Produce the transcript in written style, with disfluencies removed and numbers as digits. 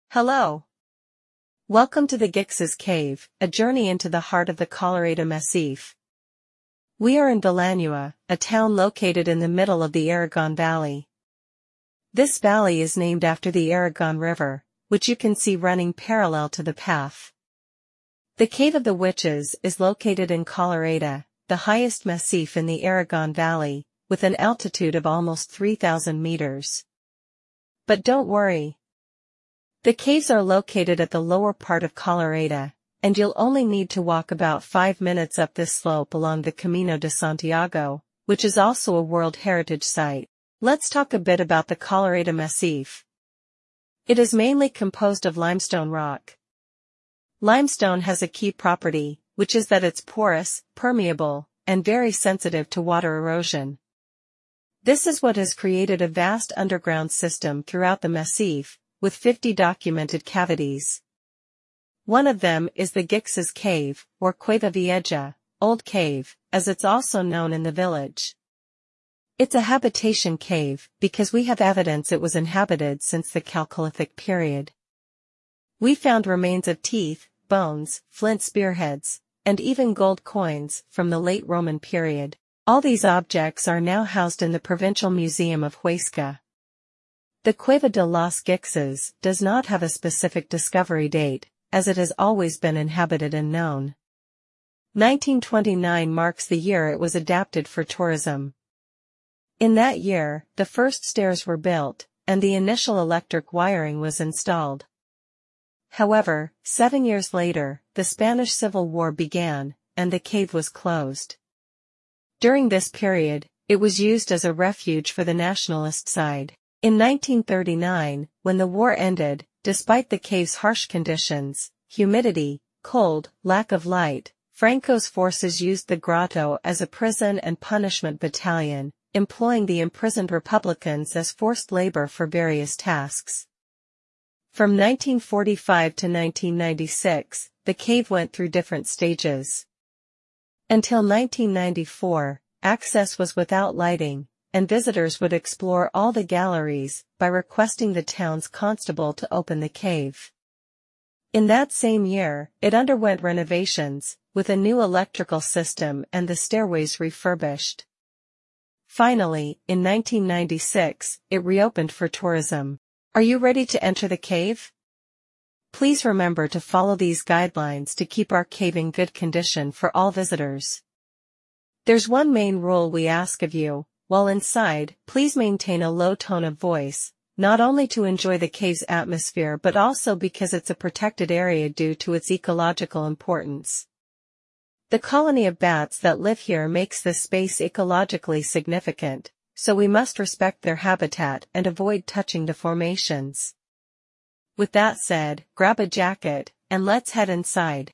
Hello. Welcome to the Gixes Cave, a journey into the heart of the Colorado Massif. We are in Vilanua, a town located in the middle of the Aragon Valley. This valley is named after the Aragon River, which you can see running parallel to the path. The Cave of the Witches is located in Colorado, the highest massif in the Aragon Valley, with an altitude of almost 3,000 meters. But don't worry. The caves are located at the lower part of Colorado, and you'll only need to walk about 5 minutes up this slope along the Camino de Santiago, which is also a World Heritage Site. Let's talk a bit about the Colorado Massif. It is mainly composed of limestone rock. Limestone has a key property, which is that it's porous, permeable, and very sensitive to water erosion. This is what has created a vast underground system throughout the massif, with 50 documented cavities. One of them is the Gixes Cave, or Cueva Vieja, Old Cave, as it's also known in the village. It's a habitation cave because we have evidence it was inhabited since the Chalcolithic period. We found remains of teeth, bones, flint spearheads, and even gold coins from the late Roman period. All these objects are now housed in the Provincial Museum of Huesca. The Cueva de los Gixes does not have a specific discovery date, as it has always been inhabited and known. 1929 marks the year it was adapted for tourism. In that year, the first stairs were built, and the initial electric wiring was installed. However, 7 years later, the Spanish Civil War began, and the cave was closed. During this period, it was used as a refuge for the nationalist side. In 1939, when the war ended, despite the cave's harsh conditions, humidity, cold, lack of light, Franco's forces used the grotto as a prison and punishment battalion, employing the imprisoned Republicans as forced labor for various tasks. From 1945 to 1996, the cave went through different stages. Until 1994, access was without lighting, and visitors would explore all the galleries by requesting the town's constable to open the cave. In that same year, it underwent renovations, with a new electrical system and the stairways refurbished. Finally, in 1996, it reopened for tourism. Are you ready to enter the cave? Please remember to follow these guidelines to keep our cave in good condition for all visitors. There's one main rule we ask of you. While inside, please maintain a low tone of voice, not only to enjoy the cave's atmosphere but also because it's a protected area due to its ecological importance. The colony of bats that live here makes this space ecologically significant, so we must respect their habitat and avoid touching the formations. With that said, grab a jacket, and let's head inside.